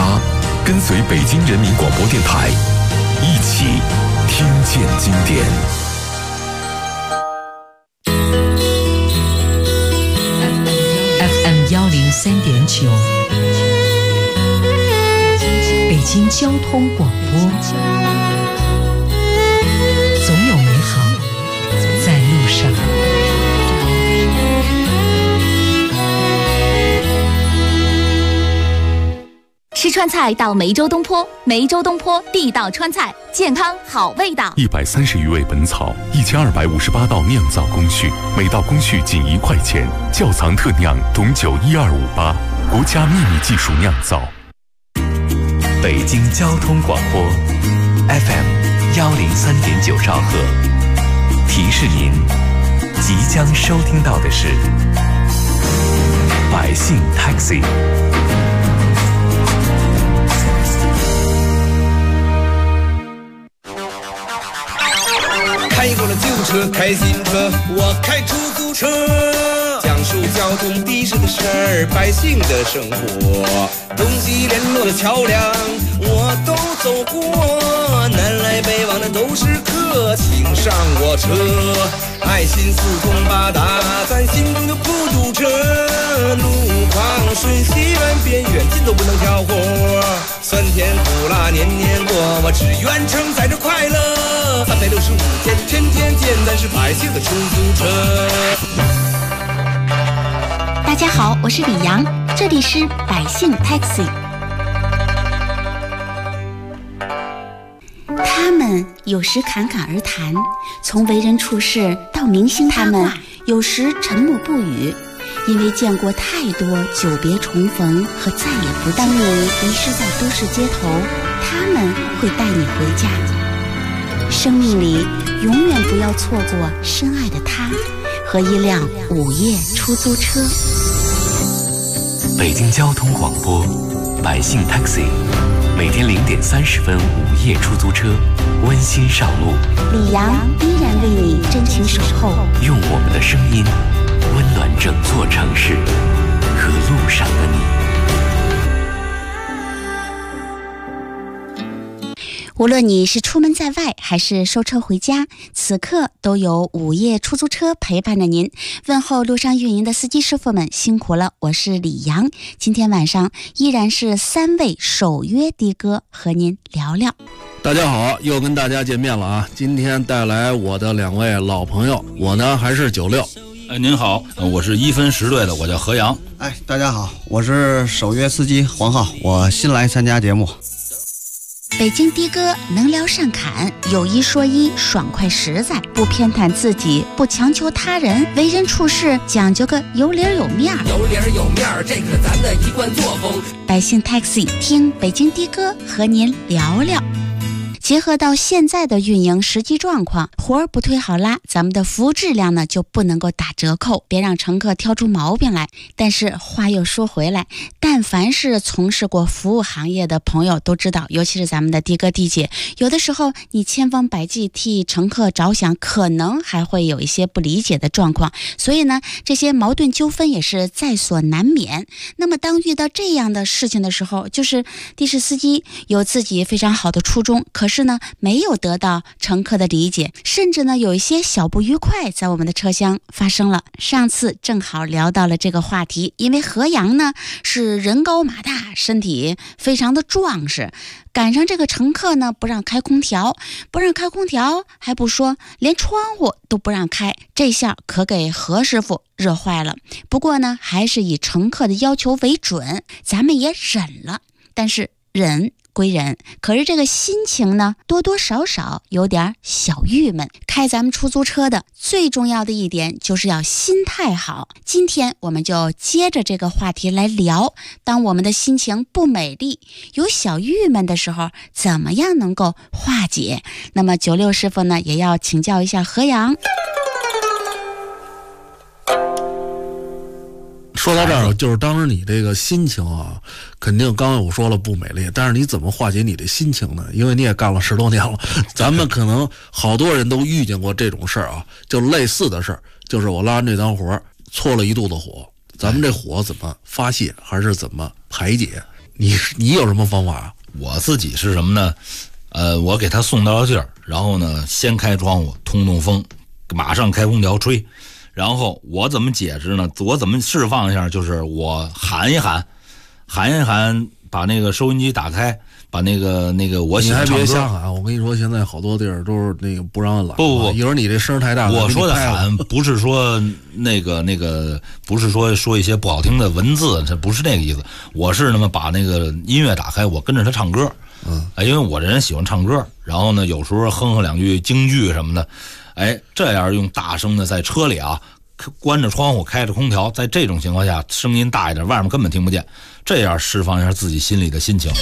8，跟随北京人民广播电台，一起听见经典。 FM 103.9，北京交通广播，总有美好在路上。 吃川菜到梅州东坡，梅州东坡地道川菜，健康好味道。 130余味本草，1258道酿造工序，每道工序仅1块钱。窖藏特酿董酒12588，国家秘密技术酿造。 北京交通广播 FM 103.9兆赫，提示您即将收听到的是百姓 Taxi。 开过了旧车，开新车，我开出租车，讲述交通的士的事儿，百姓的生活，东西联络的桥梁我都走过，南来北往的都是客，请上我车，爱心四通八达，咱心中就不堵车，路旁顺西远边远近都不能挑活，酸甜苦辣年年过，我只愿承载着快乐，365天天天见，咱是百姓的出租车。 大家好，我是李阳，这里是百姓 Taxi。 他们有时侃侃而谈，从为人处事到明星他们有时沉默不语，因为见过太多久别重逢和再也不当你迷失在都市街头，他们会带你回家。生命里永远不要错过深爱的他和一辆午夜出租车。 北京交通广播百姓 Taxi， 每天0点30分午夜出租车温馨上路， 李阳依然为你真情守候， 用我们的声音温暖整座城市和路上的你。 无论你是出门在外还是收车回家，此刻都有午夜出租车陪伴着您。问候路上运营的司机师傅们辛苦了，我是李阳。今天晚上依然是3位守约的哥和您聊聊。 大家好，又跟大家见面了啊！今天带来我的2位老朋友，我呢还是96。 您好，我是1分10队的，我叫何阳。 大家好，我是守约司机黄浩，我新来参加节目。 北京的哥能聊善侃，有一说一，爽快实在，不偏袒自己，不强求他人，为人处事讲究个有理有面儿。 有理有面儿，这可咱的一贯作风。 百姓 Taxi 听北京的哥和您聊聊。结合到现在的运营实际状况，活儿不忒好拉，咱们的服务质量呢就不能够打折扣，别让乘客挑出毛病来。但是话又说回来，但凡是从事过服务行业的朋友都知道，尤其是咱们的的哥的姐，有的时候你千方百计替乘客着想，可能还会有一些不理解的状况，所以呢，这些矛盾纠纷也是在所难免。那么当遇到这样的事情的时候，就是的士司机有自己非常好的初衷，可是呢没有得到乘客的理解，甚至呢有一些小不愉快在我们的车厢发生了。上次正好聊到了这个话题，因为何阳呢是人高马大，身体非常的壮实，赶上这个乘客呢不让开空调，还不说，连窗户都不让开，这下可给何师傅热坏了。不过呢还是以乘客的要求为准，咱们也忍了，但是忍归忍，可是这个心情呢多多少少有点小郁闷。开咱们出租车的最重要的一点就是要心态好。今天我们就接着这个话题来聊，当我们的心情不美丽，有小郁闷的时候，怎么样能够化解？那么96师傅呢也要请教一下何阳。 说到这儿，就是当时你这个心情啊，肯定刚才我说了不美丽，但是你怎么化解你的心情呢？因为你也干了10多年了，咱们可能好多人都遇见过这种事儿啊，就类似的事儿，就是我拉完这单活，搓了一肚子火，咱们这火怎么发泄，还是怎么排解？ 你有什么方法？ 我自己是什么呢？我给他送到劲儿，然后呢，先开窗户通风，马上开空调吹。然后我怎么解释呢？我怎么释放一下？就是我喊一喊，把那个收音机打开，把那个我喜欢唱歌。 你还别瞎喊！我跟你说，现在好多地儿都是那个不让按喇叭。 不， 一会儿你这声太大。 我说的喊不是说那个，不是说一些不好听的文字，这不是那个意思。我是那么把那个音乐打开，我跟着他唱歌。因为我这人喜欢唱歌，然后呢，有时候哼两句京剧什么的。这样用大声的在车里啊，关着窗户，开着空调，在这种情况下，声音大一点，外面根本听不见，这样释放一下自己心里的心情。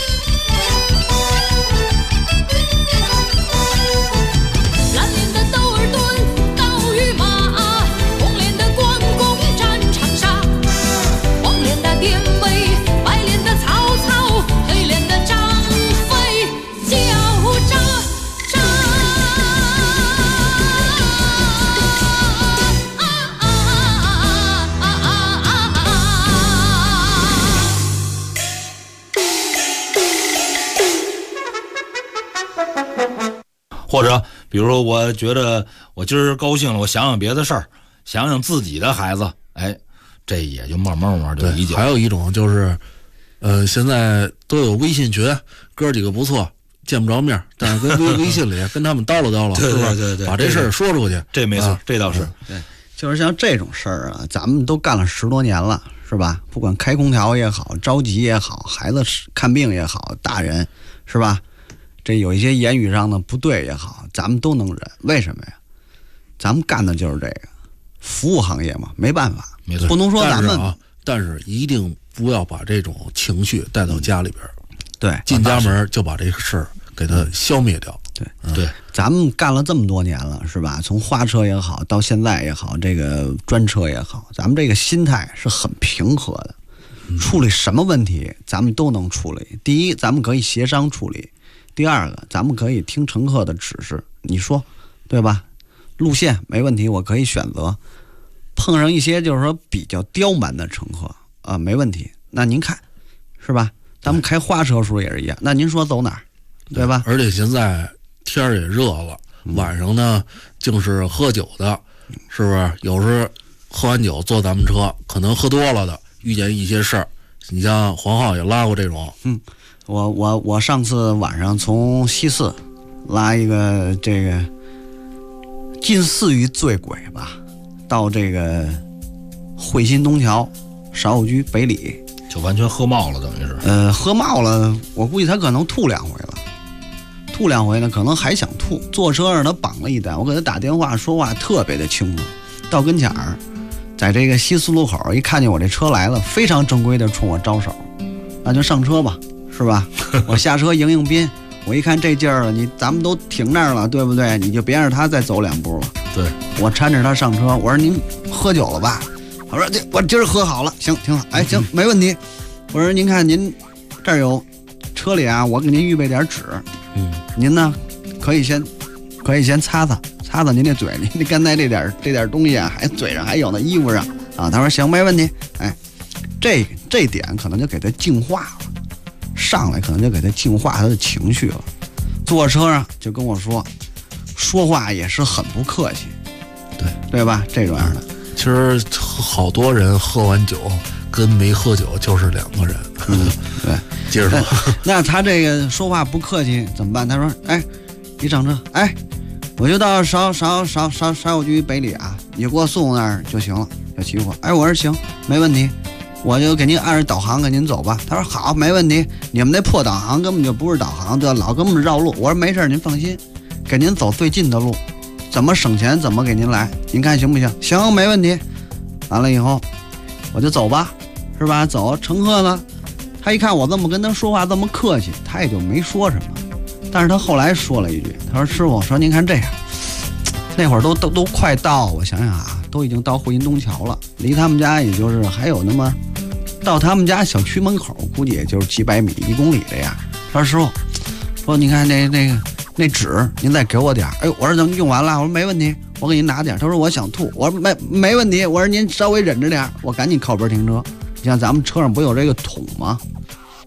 或者比如说我觉得我今儿高兴了，我想想别的事儿，想想自己的孩子，这也就慢慢就理解。 还有一种就是，现在都有微信群，哥几个不错，见不着面，但是跟微信里跟他们叨唠叨唠，是吧？ 对， 把这事儿说出去， 这没错，这倒是。 对，就是像这种事儿啊，咱们都干了10多年了，是吧？不管开空调也好，着急也好，孩子看病也好，大人是吧？这有一些言语上的不对也好，咱们都能忍。为什么呀？咱们干的就是这个服务行业嘛，没办法， 没错， 不能说咱们但是一定不要把这种情绪带到家里边。 对， 进家门就把这个事儿给它消灭掉。 对，咱们干了这么多年了，是吧？从花车也好，到现在也好，这个专车也好，咱们这个心态是很平和的，处理什么问题咱们都能处理。第一，咱们可以协商处理。第二个，咱们可以听乘客的指示，你说对吧？路线没问题，我可以选择。碰上一些就是说比较刁蛮的乘客没问题，那您看是吧？咱们开花车时候也是一样，那您说走哪儿，对吧？ 而且现在天儿也热了，晚上呢净是喝酒的，是不是？有时候喝完酒坐咱们车，可能喝多了的，遇见一些事儿。你像黄浩也拉过这种， 我上次晚上从西四拉一个这个近似于醉鬼吧，到这个汇鑫东桥少有居北里， 就完全喝冒了，等于是喝冒了，我估计他可能吐2回了，吐2回呢，可能还想吐。坐车上他绑了一单，我给他打电话，说话特别的清楚，到跟前儿，在这个西四路口一看见我这车来了，非常正规的冲我招手，那就上车吧。是吧？我下车迎迎宾，我一看这劲儿了，咱们都停那儿了，对不对？你就别让他再走2步了。 对， 我搀着他上车，我说您喝酒了吧？我说我今儿喝好了，行，挺好，行，没问题。我说您看您这儿有车里啊，我给您预备点纸，您呢可以先擦您这嘴，您刚才这点东西啊，还嘴上还有那衣服上啊。他说行，没问题。这点可能就给他净化了。上来可能就给他净化他的情绪了，坐车上就跟我说话也是很不客气，对吧？这种样的， 其实好多人喝完酒跟没喝酒就是2个人。 对， 接着说， 那他这个说话不客气怎么办？他说，一上车，我就到少有居北里啊，你给我送那儿就行了，就齐活。我说行，没问题。我就给您按着导航给您走吧。他说好，没问题。你们那破导航根本就不是导航，对，老跟我们绕路。我说没事，您放心，给您走最近的路，怎么省钱怎么给您来，您看行不行？行，没问题。完了以后，我就走吧，是吧？走，乘客呢？他一看我这么跟他说话这么客气，他也就没说什么。但是他后来说了一句，他说师傅，说您看这样，那会儿都快到，我想想啊，都已经到汇鑫东桥了，离他们家也就是还有那么。到他们家小区门口，估计也就是几百米、1公里这样。他说：“师傅，说你看那纸，您再给我点。”我说怎么用完了？我说没问题，我给您拿点。他说我想吐，我说没问题。我说您稍微忍着点，我赶紧靠边停车。你像咱们车上不有这个桶吗？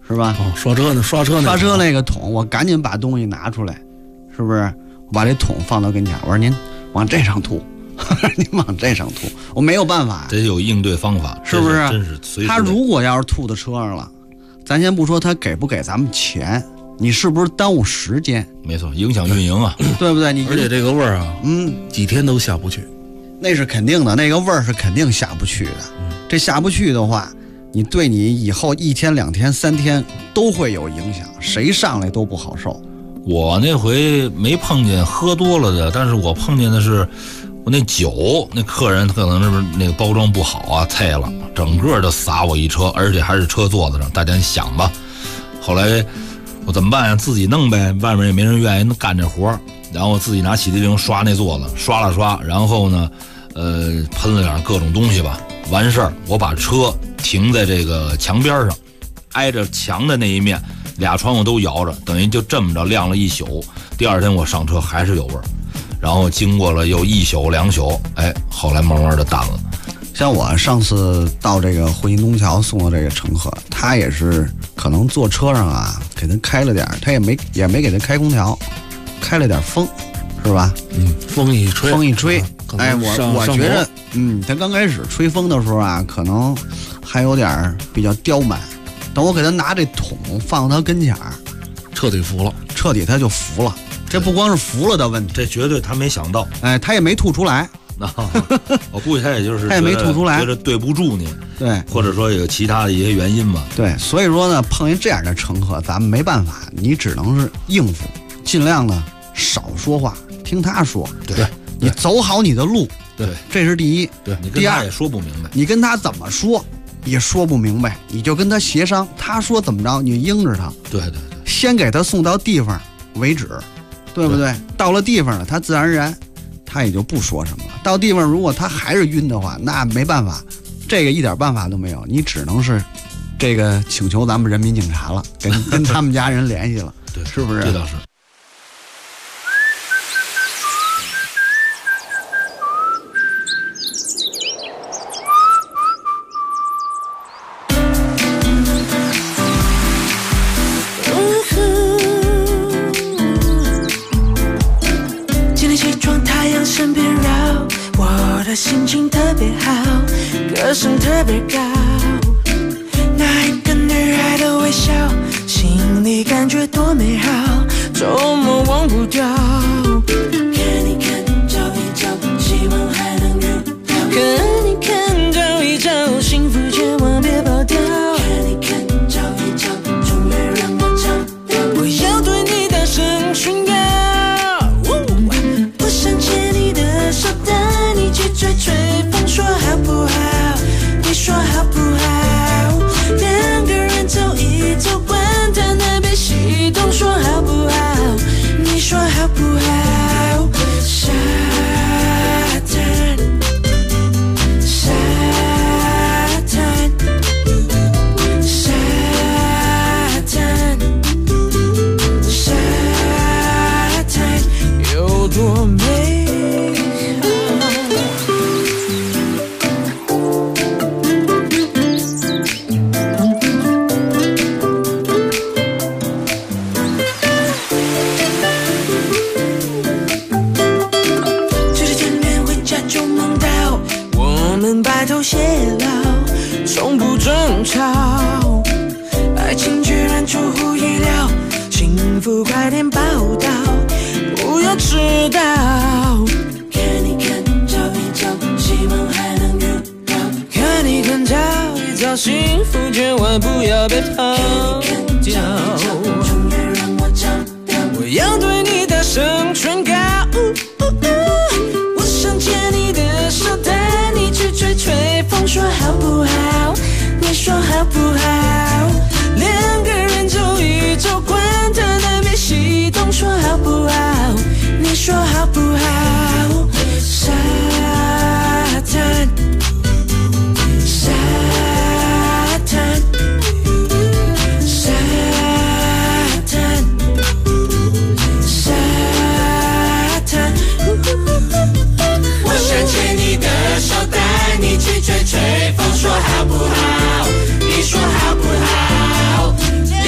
是吧？ 刷车那个桶，我赶紧把东西拿出来，是不是？我把这桶放到跟前，我说您往这上吐，您往这上吐，我没有办法， 得有应对方法， 是不是？ 真是随时。 他如果要是吐到车上了，咱先不说他给不给咱们钱，你是不是耽误时间？ 没错，影响运营啊， 对不对？ 而且这个味儿啊，几天都下不去， 那是肯定的，那个味儿是肯定下不去的。这下不去的话，你对你以后1天、2天、3天都会有影响，谁上来都不好受。 我那回没碰见喝多了的，但是我碰见的是我那酒，那客人可能是不是那个包装不好啊，菜了，整个就洒我一车，而且还是车座子上。大家想吧，后来我怎么办呀？自己弄呗，外面也没人愿意干这活，然后我自己拿洗涤灵刷那座子，刷了刷，然后呢，喷了点各种东西吧，完事儿，我把车停在这个墙边上，挨着墙的那一面，2窗户都摇着，等于就这么着晾了一宿。第2天我上车还是有味儿，然后经过了又1宿2宿，后来慢慢的淡了。 像我上次到这个汇鑫东桥送的这个乘客，他也是可能坐车上啊，给他开了点，他也没给他开空调，开了点风，是吧？ 风一吹， 我觉得，他刚开始吹风的时候啊，可能还有点比较刁蛮。等我给他拿这桶放到他跟前儿， 彻底服了， 他就服了。这不光是服了的问题， 这绝对他没想到， 他也没吐出来。 我估计他也就是他也没吐出来， 觉得对不住你， 对， 或者说有其他的一些原因吧。 对，所以说呢，碰见这样的乘客，咱们没办法，你只能是应付，尽量呢少说话，听他说。 对， 你走好你的路， 对， 这是第一。 对，你跟他也说不明白， 你跟他怎么说也说不明白，你就跟他协商，他说怎么着你应着他。 对， 先给他送到地方为止，对不对？到了地方了，他自然而然他也就不说什么了。到地方如果他还是晕的话，那没办法，这个一点办法都没有，你只能是这个请求咱们人民警察了，跟他们家人联系了， 对， 是不是？ 这倒是。 心情特别好，歌声特别高，那一个女孩的微笑，心里感觉多美好，周末忘不掉。看你看，找一找，希望还能遇到。看你看，找一找，幸福千万别跑掉。看你看，找一找，终于让我找到。我要对你大声宣告，我想牵你的手，带你去追吹风，说好不好？你说好不好？2个人走一走，管他那边西东，说好不好？你说好不好？沙滩，沙滩，沙滩，沙滩，有多美？偕老，从不争吵，爱情居然出乎意料，幸福快点报道，不要迟到。看你看，找一找，希望还能遇到。看你看，找一找，幸福千万不要被抛掉。终于让我找到，我要对你大声宣告。我想牵你的手，带你去追吹风，说好不好？你说好不好？2个人走一走，管他南北西东，说好不好？你说好不好？沙滩，沙滩，沙滩，沙滩。我想牵你的手，带你去追吹风，说好不好？你说好不好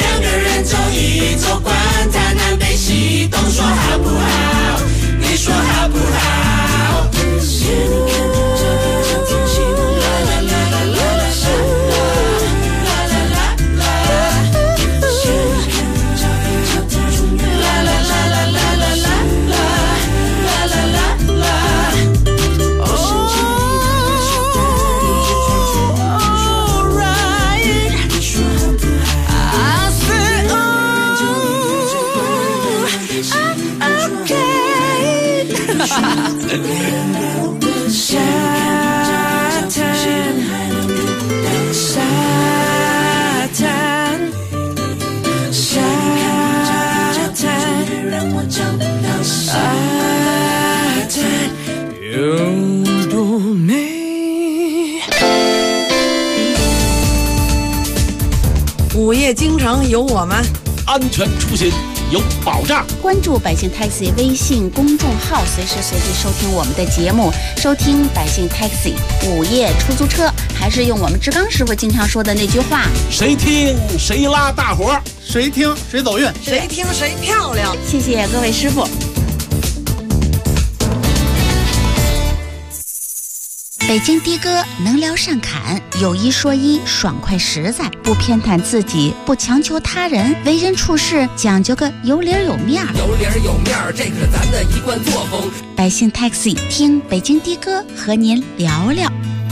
有我们， 安全出行有保障。 关注百姓 Taxi 微信公众号，随时随地收听我们的节目，收听百姓 Taxi 午夜出租车，还是用我们志刚师傅经常说的那句话： 谁听谁拉大伙， 谁听谁走运， 谁听谁漂亮。 谢谢各位师傅。北京的哥能聊善侃，有一说一，爽快实在，不偏袒自己，不强求他人，为人处事讲究个有理有面儿。 有理有面儿，这可是咱的一贯作风。 百姓 Taxi 听北京的哥和您聊聊。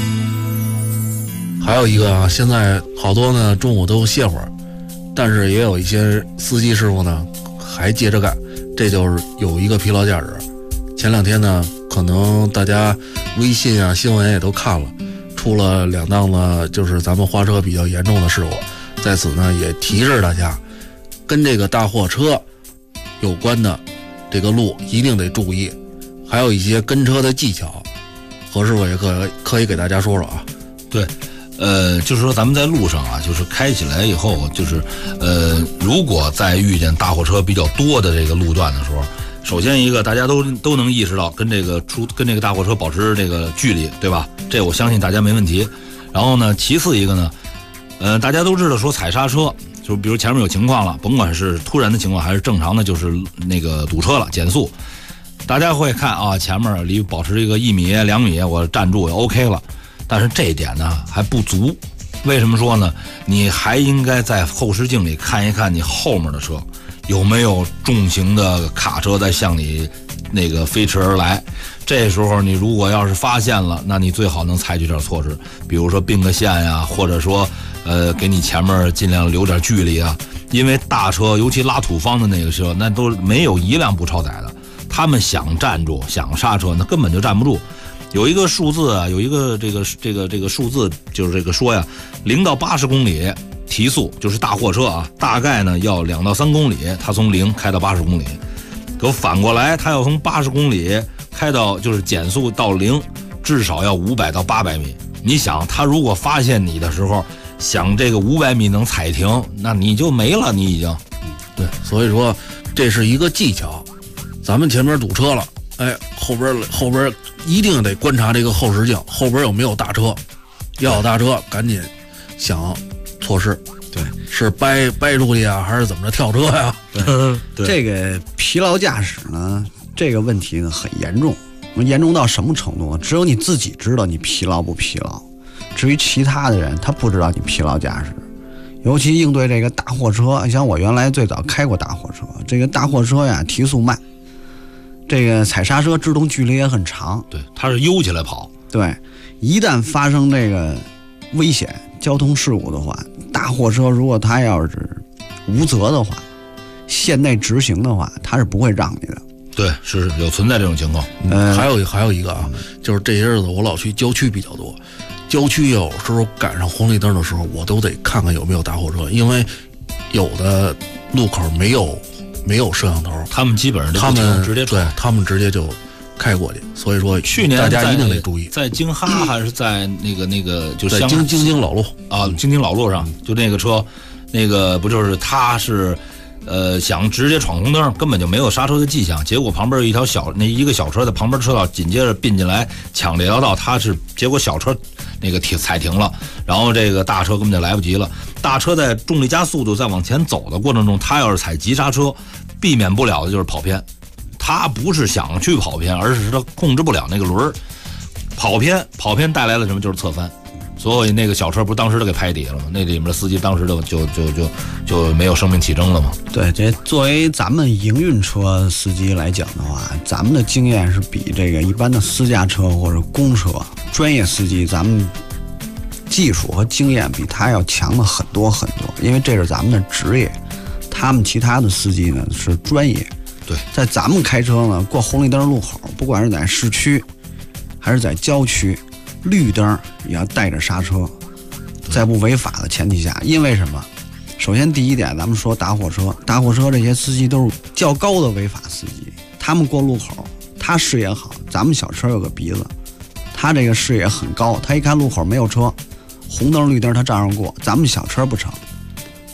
还有一个啊，现在好多呢中午都歇会儿，但是也有一些司机师傅呢还接着干，这就是有一个疲劳驾驶。前两天呢，可能大家微信啊新闻也都看了，出了2档呢就是咱们花车比较严重的事故，在此呢也提示大家，跟这个大货车有关的这个路一定得注意，还有一些跟车的技巧，何师傅也可以给大家说说啊。 对，就是说咱们在路上啊，就是开起来以后，就是如果在遇见大货车比较多的这个路段的时候，首先一个大家都能意识到跟这个大货车保持这个距离，对吧？这我相信大家没问题。然后呢，其次一个呢，大家都知道说踩刹车，就比如前面有情况了，甭管是突然的情况还是正常的，就是那个堵车了减速，大家会看啊，前面离保持一个1米2米，我站住也 OK 了。但是这一点呢还不足，为什么说呢？你还应该在后视镜里看一看你后面的车有没有重型的卡车在向你那个飞驰而来。这时候你如果要是发现了，那你最好能采取点措施，比如说并个线呀，或者说给你前面尽量留点距离啊。因为大车尤其拉土方的那个车，那都没有一辆不超载的，他们想站住想刹车那根本就站不住。有一个数字啊，有一个这个数字，就是这个说呀，0到80公里提速，就是大货车啊，大概呢要2到3公里，它从0开到80公里。可反过来，它要从80公里开到就是减速到0，至少要500到800米。你想，他如果发现你的时候想这个500米能踩停，那你就没了，你已经。 对，所以说这是一个技巧。咱们前面堵车了，哎，后边一定得观察这个后视镜，后边有没有大车，要有大车赶紧想措施。 对， 是掰出去啊，还是怎么着跳车呀？ 对，这个疲劳驾驶呢，这个问题呢很严重，严重到什么程度呢？只有你自己知道你疲劳不疲劳，至于其他的人他不知道你疲劳驾驶。尤其应对这个大货车，像我原来最早开过大货车，这个大货车呀提速慢，这个踩刹车制动距离也很长， 对，它是悠起来跑。 对，一旦发生这个危险交通事故的话，大货车如果他要是无责的话，线内执行的话，他是不会让你的。 对，是有存在这种情况。 还有一个啊，就是这些日子我老去郊区比较多，郊区有时候赶上红绿灯的时候，我都得看看有没有大货车，因为有的路口没有摄像头， 他们基本上直接对，他们直接就开过去。所以说， 去年大家一定得注意， 在京哈还是在那个就在京老路啊，京老路上，就那个车，那个不就是他是。想直接闯红灯，根本就没有刹车的迹象，结果旁边一个小车在旁边车道紧接着并进来抢这条道，结果小车那个踩停了，然后这个大车根本就来不及了。大车在重力加速度在往前走的过程中，他要是踩急刹车，避免不了的就是跑偏。他不是想去跑偏，而是他控制不了那个轮跑偏带来了什么？就是侧翻。所以那个小车不是当时都给拍底了吗？那里面的司机当时就没有生命体征了吗？ 对，这作为咱们营运车司机来讲的话，咱们的经验是比这个一般的私家车或者公车专业司机，咱们技术和经验比他要强的很多很多，因为这是咱们的职业。他们其他的司机呢是专业。 对， 在咱们开车呢，过红绿灯路口，不管是在市区还是在郊区，绿灯也要带着刹车，在不违法的前提下。因为什么？首先第一点，咱们说大货车这些司机都是较高的违法司机，他们过路口，他视野好，咱们小车有个鼻子，他这个视野很高，他一看路口没有车，红灯绿灯他照样过，咱们小车不成，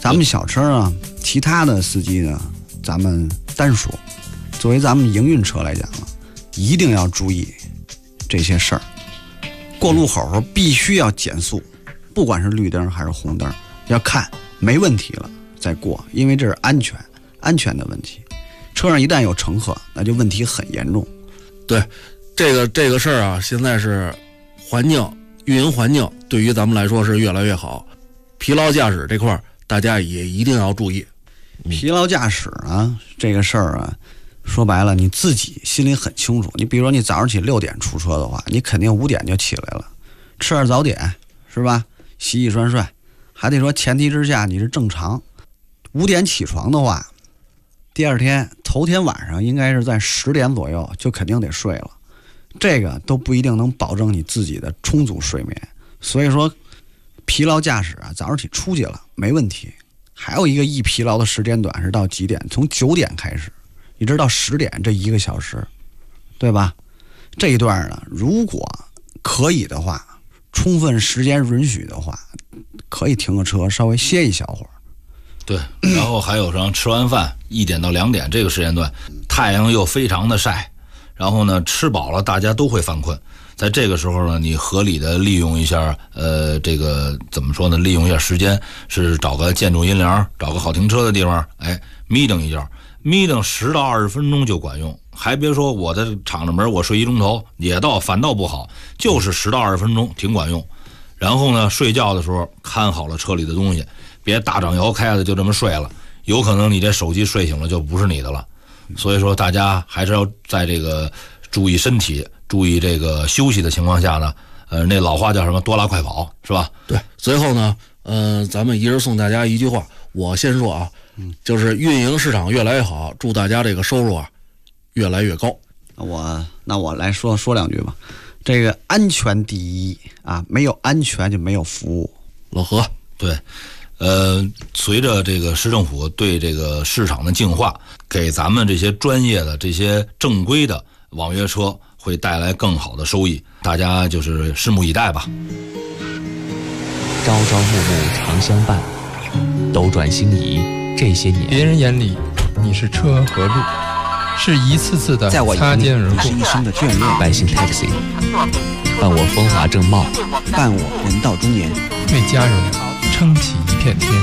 咱们小车啊，其他的司机呢，咱们单说。作为咱们营运车来讲呢，一定要注意这些事儿。过路口必须要减速，不管是绿灯还是红灯，要看没问题了再过，因为这是安全的问题。车上一旦有乘客，那就问题很严重。 对，这个事儿啊，现在是运营环境对于咱们来说是越来越好。疲劳驾驶这块大家也一定要注意。 疲劳驾驶啊，这个事儿啊，说白了你自己心里很清楚。你比如说你早上起6点出车的话，你肯定5点就起来了，吃点早点是吧，洗洗涮涮，还得说前提之下你是正常。5点起床的话，第二天头天晚上应该是在10点左右就肯定得睡了，这个都不一定能保证你自己的充足睡眠。所以说疲劳驾驶啊，早上起出去了没问题。还有一个易疲劳的时间段是到几点？从9点开始一直到10点，这1个小时，对吧？这一段呢，如果可以的话，充分时间允许的话，可以停个车稍微歇一小会儿。 对，然后还有像吃完饭1点到2点这个时间段，太阳又非常的晒，然后呢吃饱了大家都会犯困，在这个时候呢，你合理的利用一下，这个怎么说呢？利用一下时间，是找个建筑阴凉，找个好停车的地方，眯瞪一觉，眯瞪10到20分钟就管用。还别说我在敞着门我睡1钟头，反倒不好，就是10到20分钟挺管用。然后呢，睡觉的时候看好了车里的东西，别大掌摇开了就这么睡了，有可能你这手机睡醒了就不是你的了。所以说大家还是要在这个注意身体，注意这个休息的情况下呢，那老话叫什么？多拉快跑，是吧？ 对。最后呢，咱们一人送大家一句话，我先说啊，就是运营市场越来越好，祝大家这个收入啊越来越高。 那我来说2句吧。这个安全第一啊，没有安全就没有服务。 老何， 对。随着这个市政府对这个市场的净化，给咱们这些专业的、这些正规的网约车会带来更好的收益，大家就是拭目以待吧。 朝朝暮暮常相伴，斗转星移这些年， 别人眼里你是车和路，是一次次的擦肩而过， 是一生的眷恋。 百姓 taxi， 伴我风华正茂， 伴我人到中年， 为家人撑起一片天。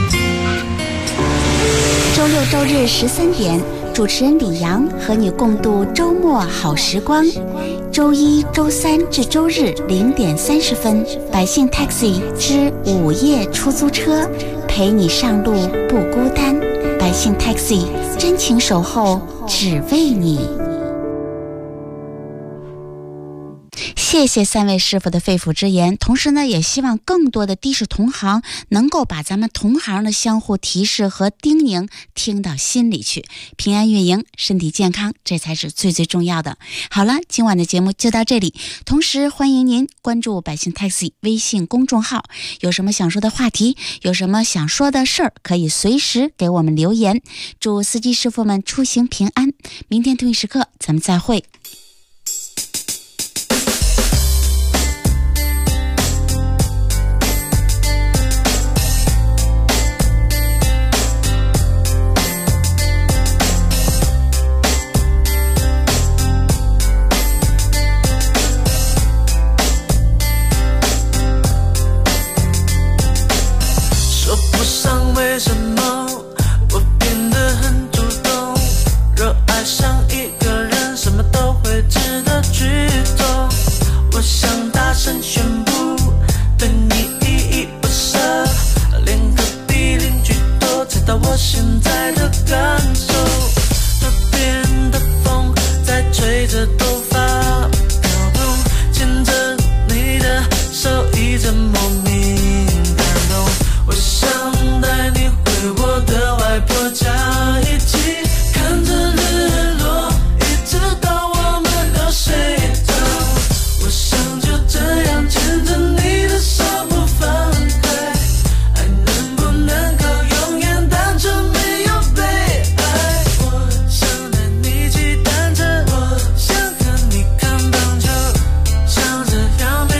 周6周日13点，主持人李阳和你共度周末好时光。周1周3至周日0点30分，百姓 taxi 之午夜出租车，陪你上路不孤单。百姓 taxi 真情守候，只为你。谢谢3位师傅的肺腑之言，同时呢，也希望更多的的士同行能够把咱们同行的相互提示和叮咛听到心里去，平安运营，身体健康，这才是最重要的。好了，今晚的节目就到这里，同时欢迎您关注百姓 taxi 微信公众号，有什么想说的话题，有什么想说的事儿，可以随时给我们留言。祝司机师傅们出行平安，明天同一时刻咱们再会。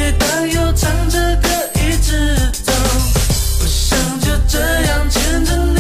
牵着你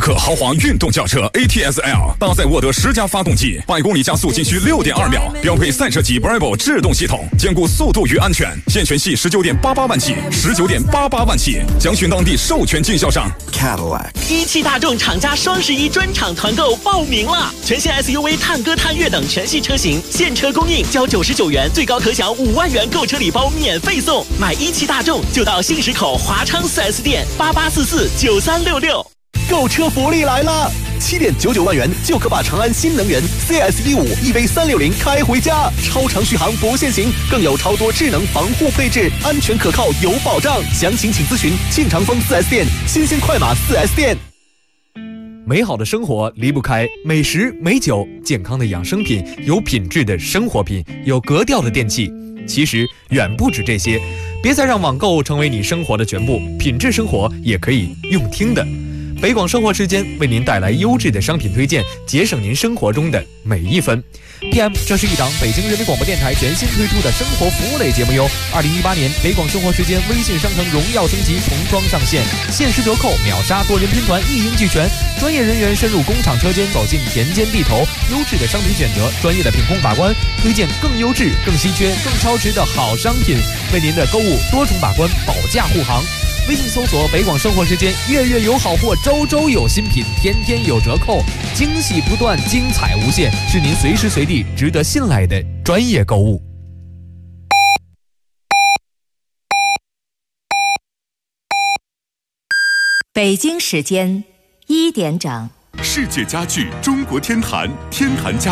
克豪华运动轿车 ATS-L， 搭载沃德10加发动机，100公里加速仅需6.2秒，标配散射级 Bravo 制动系统，兼顾速度与安全。现权系19.88万起，19.88万起，详询当地授权经销商。 Cadillac 一汽大众厂家双11专场团购报名了，全新 SUV 探歌、探岳等全系车型现车供应，交99元，最高可享5万元购车礼包免费送。买一汽大众就到信实口华昌 4S 店88449366。 购车福利来了！7.99万元就可把长安新能源 CS15 EV360开回家，超长续航不限行，更有超多智能防护配置，安全可靠有保障。详情请咨询庆长丰 4S 店、新兴快马 4S 店。 美好的生活离不开美食美酒，健康的养生品，有品质的生活品，有格调的电器。其实远不止这些，别再让网购成为你生活的全部，品质生活也可以用听的。北广生活时间为您带来优质的商品推荐，节省您生活中的每一分。PM， 这是一档北京人民广播电台全新推出的生活服务类节目哟。2018年北广生活时间微信商城荣耀升级重装上线，限时折扣，秒杀多人拼团，一应俱全。专业人员深入工厂车间，走进田间地头，优质的商品选择，专业的品控把关，推荐更优质、更稀缺、更超值的好商品，为您的购物多重把关，保驾护航。微信搜索北广生活时间，月月有好货，周周有新品，天天有折扣，惊喜不断，精彩无限，是您随时随地值得信赖的专业购物。 北京时间1点整， 世界家具中国天坛，天坛家